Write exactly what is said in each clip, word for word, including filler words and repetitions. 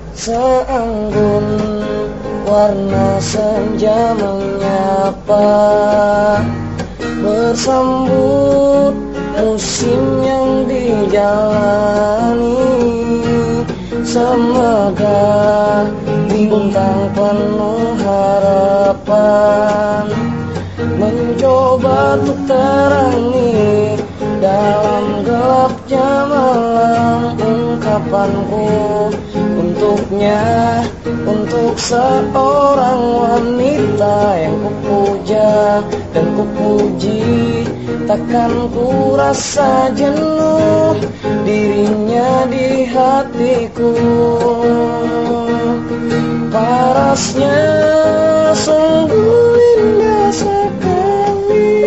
Seanggun warna senja menyapa, bersambut musim yang dijalani. Semoga bintang penuh harapan mencoba untuk terangi dalam gelapnya malam ungkapanku untuknya, untuk seorang wanita yang kupuja dan kupuji. Takkan ku rasa jenuh dirinya di hatiku. Parasnya sungguh indah sekali,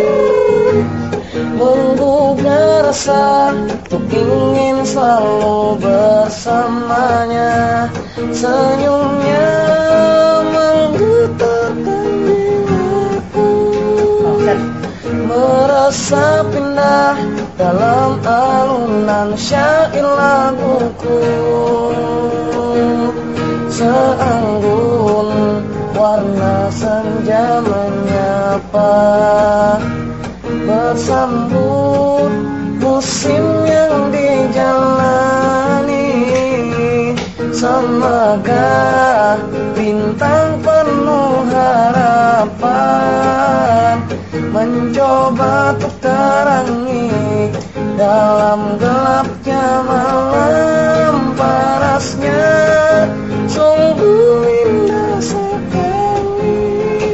menggugah rasa untuk ingin selalu bersamanya. Senyumnya menggetarkan jiwaku, merasa pindah dalam alunan syair laguku. Seanggun warna senja menyapa, bersambut musim yang dijalani. Semoga bintang penuh harapan mencoba untuk terangi dalam gelapnya malam. Parasnya sungguh indah sekali,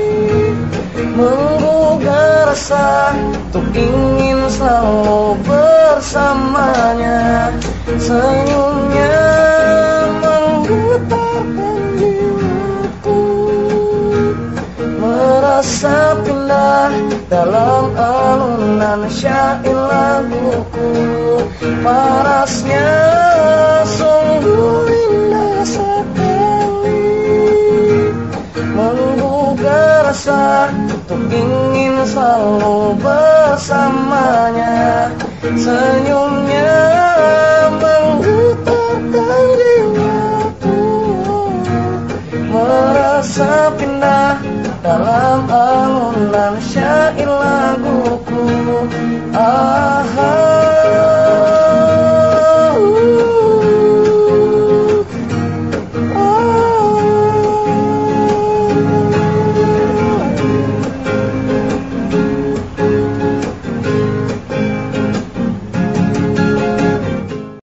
menggugah rasa untuk ingin selalu bersamanya. Senyumnya menggetarkan jiwaku, merasa pindah dalam alunan syair laguku. Parasnya sungguh indah sekali, menggugah rasa untuk ingin selalu bersamanya. Senyumnya